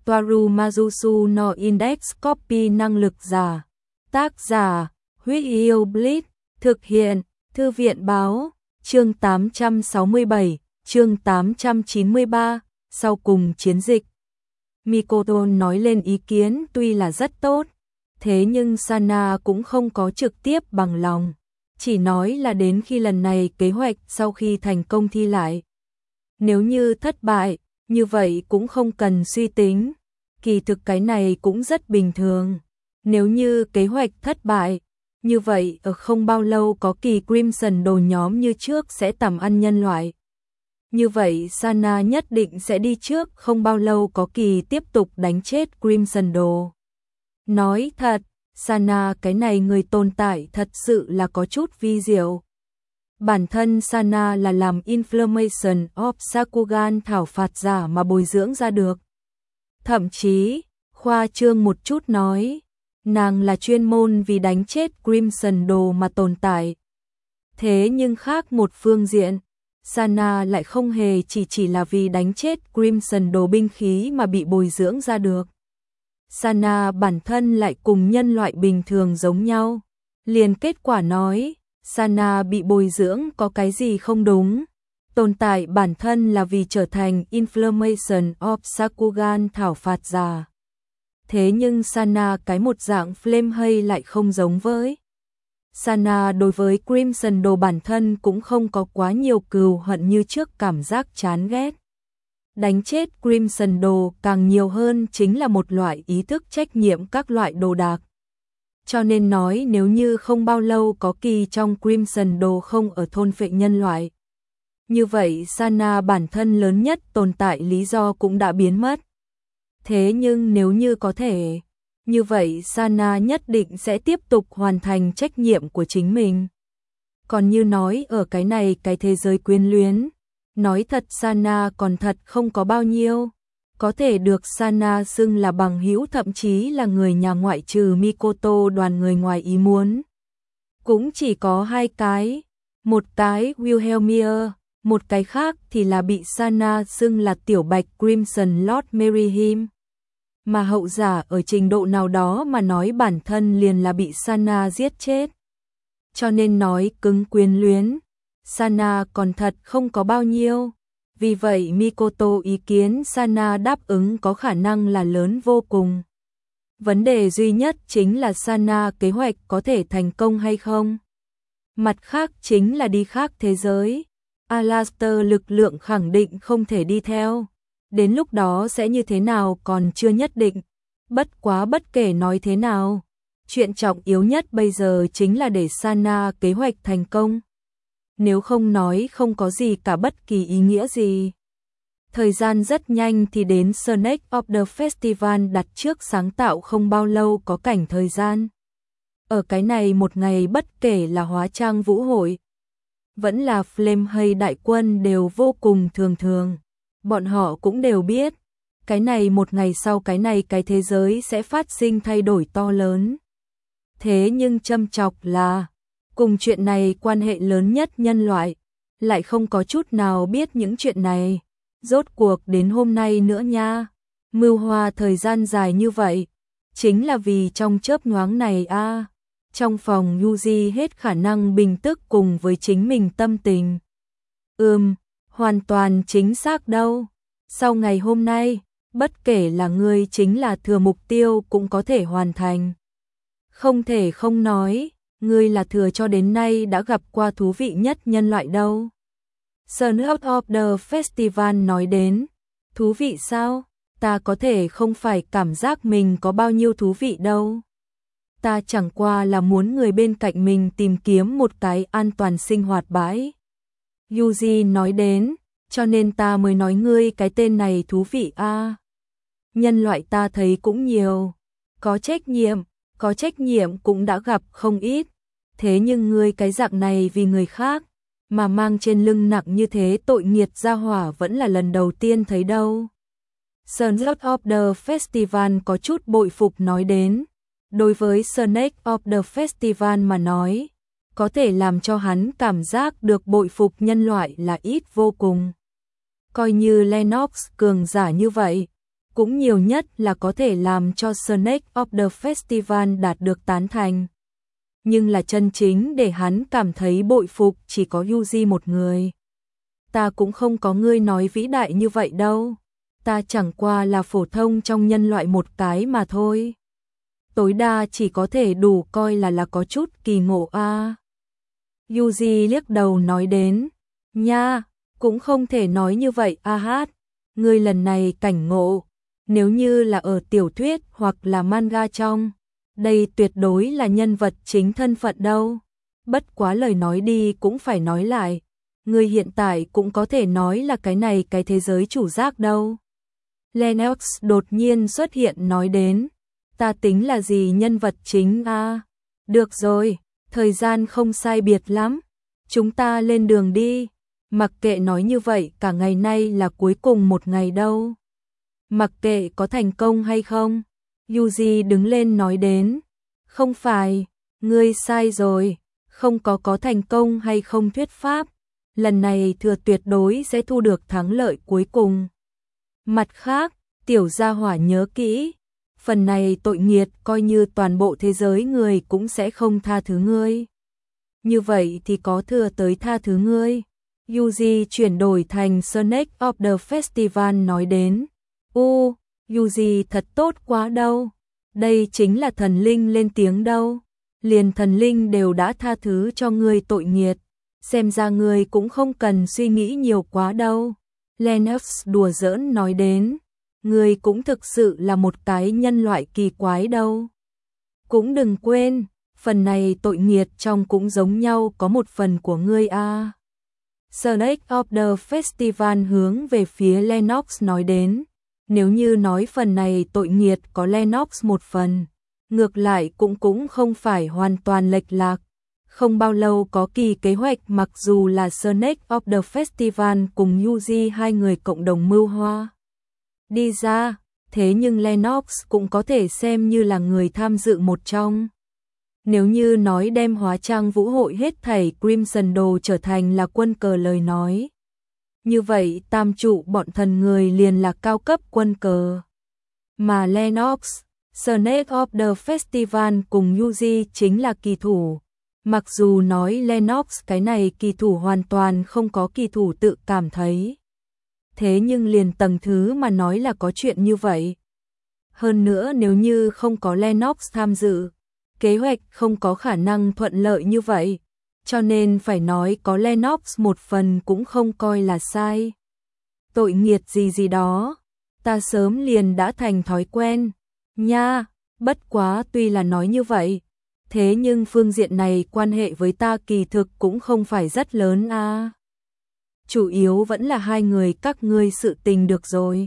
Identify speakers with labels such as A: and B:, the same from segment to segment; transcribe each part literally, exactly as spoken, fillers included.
A: Toaru Majusu no Index Copy năng lực giả. Tác giả, Huyết Yêu Blitz, thực hiện, Thư viện báo, chương tám trăm sáu mươi bảy, chương tám trăm chín mươi ba, sau cùng chiến dịch. Mikoto nói lên ý kiến tuy là rất tốt, thế nhưng Sana cũng không có trực tiếp bằng lòng, chỉ nói là đến khi lần này kế hoạch sau khi thành công thi lại. Nếu như thất bại, như vậy cũng không cần suy tính, kỳ thực cái này cũng rất bình thường. Nếu như kế hoạch thất bại, như vậy ở không bao lâu có kỳ Crimson Đồ nhóm như trước sẽ tầm ăn nhân loại. Như vậy Sana nhất định sẽ đi trước, không bao lâu có kỳ tiếp tục đánh chết Crimson Đồ. Nói thật, Sana cái này người tồn tại thật sự là có chút vi diệu. Bản thân Sana là làm Inflammation of Sakugan thảo phạt giả mà bồi dưỡng ra được. Thậm chí, khoa trương một chút nói, nàng là chuyên môn vì đánh chết Crimson Đồ mà tồn tại. Thế nhưng khác một phương diện, Sana lại không hề chỉ chỉ là vì đánh chết Crimson Đồ binh khí mà bị bồi dưỡng ra được. Sana bản thân lại cùng nhân loại bình thường giống nhau. Liền kết quả nói, Sana bị bồi dưỡng có cái gì không đúng. Tồn tại bản thân là vì trở thành Inflammation of Sakugan thảo phạt giả. Thế nhưng Sana cái một dạng flame hay lại không giống với. Sana đối với Crimson Đồ bản thân cũng không có quá nhiều cừu hận như trước cảm giác chán ghét. Đánh chết Crimson Đồ càng nhiều hơn chính là một loại ý thức trách nhiệm các loại đồ đạc. Cho nên nói nếu như không bao lâu có kỳ trong Crimson Đồ không ở thôn phệ nhân loại. Như vậy Sana bản thân lớn nhất tồn tại lý do cũng đã biến mất. Thế nhưng nếu như có thể, như vậy Sana nhất định sẽ tiếp tục hoàn thành trách nhiệm của chính mình. Còn như nói ở cái này cái thế giới quyến luyến, nói thật Sana còn thật không có bao nhiêu. Có thể được Sana xưng là bằng hữu thậm chí là người nhà ngoại trừ Mikoto đoàn người ngoài ý muốn. Cũng chỉ có hai cái, một cái Wilhelmia, một cái khác thì là bị Sana xưng là tiểu bạch Crimson Lord Merihim. Mà hậu giả ở trình độ nào đó mà nói bản thân liền là bị Sana giết chết. Cho nên nói cứng quyến luyến, Sana còn thật không có bao nhiêu. Vì vậy Mikoto ý kiến Sana đáp ứng có khả năng là lớn vô cùng. Vấn đề duy nhất chính là Sana kế hoạch có thể thành công hay không. Mặt khác chính là đi khác thế giới. Alastair lực lượng khẳng định không thể đi theo. Đến lúc đó sẽ như thế nào còn chưa nhất định. Bất quá bất kể nói thế nào, chuyện trọng yếu nhất bây giờ chính là để Sana kế hoạch thành công. Nếu không nói không có gì cả bất kỳ ý nghĩa gì. Thời gian rất nhanh thì đến Snake of the Festival đặt trước sáng tạo không bao lâu có cảnh thời gian. Ở cái này một ngày bất kể là hóa trang vũ hội, vẫn là Flame hay đại quân đều vô cùng thường thường. Bọn họ cũng đều biết, cái này một ngày sau cái này cái thế giới sẽ phát sinh thay đổi to lớn. Thế nhưng châm chọc là, cùng chuyện này quan hệ lớn nhất nhân loại, lại không có chút nào biết những chuyện này. Rốt cuộc đến hôm nay nữa nha, mưu hoa thời gian dài như vậy, chính là vì trong chớp nhoáng này a à, trong phòng Yuji hết khả năng bình tức cùng với chính mình tâm tình. Ừm, hoàn toàn chính xác đâu. Sau ngày hôm nay, bất kể là ngươi chính là thừa mục tiêu cũng có thể hoàn thành. Không thể không nói, ngươi là thừa cho đến nay đã gặp qua thú vị nhất nhân loại đâu. Son of the Festival nói đến, thú vị sao? Ta có thể không phải cảm giác mình có bao nhiêu thú vị đâu. Ta chẳng qua là muốn người bên cạnh mình tìm kiếm một cái an toàn sinh hoạt bãi. Yuji nói đến, cho nên ta mới nói ngươi cái tên này thú vị a. À. Nhân loại ta thấy cũng nhiều, có trách nhiệm, có trách nhiệm cũng đã gặp không ít. Thế nhưng ngươi cái dạng này vì người khác, mà mang trên lưng nặng như thế tội nghiệt gia hỏa vẫn là lần đầu tiên thấy đâu. Son of the Festival có chút bội phục nói đến, đối với Snake of the Festival mà nói, có thể làm cho hắn cảm giác được bội phục nhân loại là ít vô cùng. Coi như Lennox cường giả như vậy, cũng nhiều nhất là có thể làm cho Snake of the Festival đạt được tán thành. Nhưng là chân chính để hắn cảm thấy bội phục chỉ có Yuji một người. Ta cũng không có ngươi nói vĩ đại như vậy đâu. Ta chẳng qua là phổ thông trong nhân loại một cái mà thôi. Tối đa chỉ có thể đủ coi là là có chút kỳ ngộ a. À. Yuji liếc đầu nói đến, nha, cũng không thể nói như vậy a hát. Ngươi lần này cảnh ngộ, nếu như là ở tiểu thuyết hoặc là manga trong, đây tuyệt đối là nhân vật chính thân phận đâu. Bất quá lời nói đi cũng phải nói lại, ngươi hiện tại cũng có thể nói là cái này cái thế giới chủ giác đâu. Lennox đột nhiên xuất hiện nói đến, ta tính là gì nhân vật chính a? À? Được rồi, thời gian không sai biệt lắm, chúng ta lên đường đi. Mặc kệ nói như vậy, cả ngày nay là cuối cùng một ngày đâu. Mặc kệ có thành công hay không, Yuji đứng lên nói đến, không phải, ngươi sai rồi, không có có thành công hay không thuyết pháp, lần này thừa tuyệt đối sẽ thu được thắng lợi cuối cùng. Mặt khác, tiểu gia hỏa nhớ kỹ, phần này tội nghiệt coi như toàn bộ thế giới người cũng sẽ không tha thứ ngươi. Như vậy thì có thừa tới tha thứ ngươi. Yuji chuyển đổi thành Snake of the Festival nói đến, u, Yuji thật tốt quá đâu, đây chính là thần linh lên tiếng đâu, liền thần linh đều đã tha thứ cho ngươi tội nghiệt, xem ra ngươi cũng không cần suy nghĩ nhiều quá đâu. Lennox đùa giỡn nói đến, ngươi cũng thực sự là một cái nhân loại kỳ quái đâu. Cũng đừng quên, phần này tội nghiệt trong cũng giống nhau có một phần của ngươi a. À. Snake of the Festival hướng về phía Lennox nói đến, nếu như nói phần này tội nghiệt có Lennox một phần, ngược lại cũng cũng không phải hoàn toàn lệch lạc. Không bao lâu có kỳ kế hoạch mặc dù là Snake of the Festival cùng Yuji hai người cộng đồng mưu hoa đi ra, thế nhưng Lennox cũng có thể xem như là người tham dự một trong. Nếu như nói đem hóa trang vũ hội hết thảy Crimson Đồ trở thành là quân cờ lời nói, như vậy tam trụ bọn thần người liền là cao cấp quân cờ. Mà Lennox, Snake of the Festival cùng Yuji chính là kỳ thủ. Mặc dù nói Lennox cái này kỳ thủ hoàn toàn không có kỳ thủ tự cảm thấy. Thế nhưng liền tầng thứ mà nói là có chuyện như vậy. Hơn nữa nếu như không có Lennox tham dự, kế hoạch không có khả năng thuận lợi như vậy. Cho nên phải nói có Lennox một phần cũng không coi là sai. Tội nghiệt gì gì đó, ta sớm liền đã thành thói quen. Nha, bất quá tuy là nói như vậy, thế nhưng phương diện này quan hệ với ta kỳ thực cũng không phải rất lớn a. À. Chủ yếu vẫn là hai người các ngươi sự tình được rồi.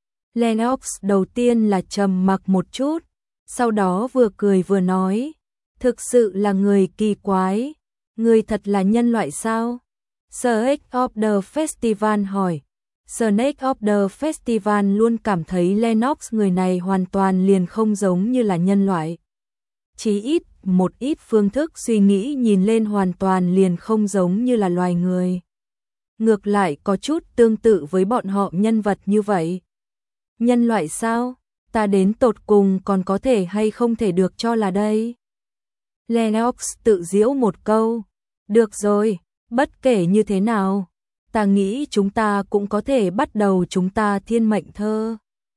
A: Lennox đầu tiên là trầm mặc một chút, sau đó vừa cười vừa nói, thực sự là người kỳ quái, người thật là nhân loại sao? Snake of the Festival hỏi. Snake of the Festival luôn cảm thấy Lennox người này hoàn toàn liền không giống như là nhân loại. Chí ít, một ít phương thức suy nghĩ nhìn lên hoàn toàn liền không giống như là loài người. Ngược lại có chút tương tự với bọn họ nhân vật như vậy. Nhân loại sao? Ta đến tột cùng còn có thể hay không thể được cho là đây? Lennox tự giễu một câu. Được rồi, bất kể như thế nào, ta nghĩ chúng ta cũng có thể bắt đầu chúng ta thiên mệnh thơ.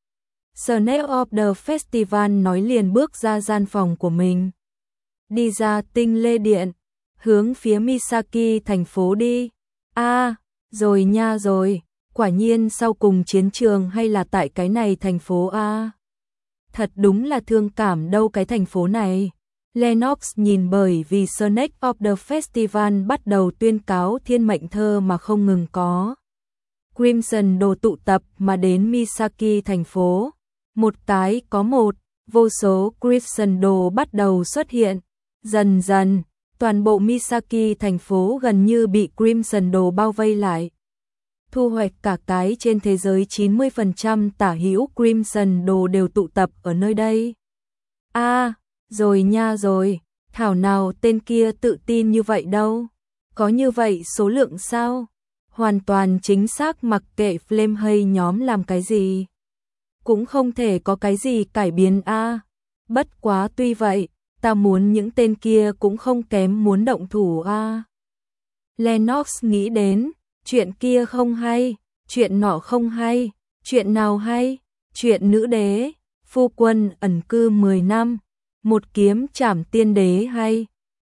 A: Snake of the Festival nói liền bước ra gian phòng của mình. Đi ra tinh lê điện, hướng phía Misaki thành phố đi. A, à, rồi nha rồi, quả nhiên sau cùng chiến trường hay là tại cái này thành phố A. À. Thật đúng là thương cảm đâu cái thành phố này. Lennox nhìn bởi vì Snake of the Festival bắt đầu tuyên cáo thiên mệnh thơ mà không ngừng có. Crimson Đồ tụ tập mà đến Misaki thành phố. Một cái có một, vô số Crimson Đồ bắt đầu xuất hiện. Dần dần, toàn bộ Misaki thành phố gần như bị Crimson Đồ bao vây lại. Thu hoạch cả cái trên thế giới chín mươi phần trăm tả hữu Crimson Đồ đều tụ tập ở nơi đây. A, à, rồi nha rồi, thảo nào tên kia tự tin như vậy đâu. Có như vậy số lượng sao? Hoàn toàn chính xác mặc kệ Flame hay nhóm làm cái gì. cũng không thể có cái gì cải biến a. Bất quá tuy vậy, ta muốn những tên kia cũng không kém muốn động thủ a. Lennox nghĩ đến, chuyện kia không hay, chuyện nọ không hay, chuyện nào hay, chuyện nữ đế, phu quân ẩn cư mười năm, một kiếm trảm tiên đế hay.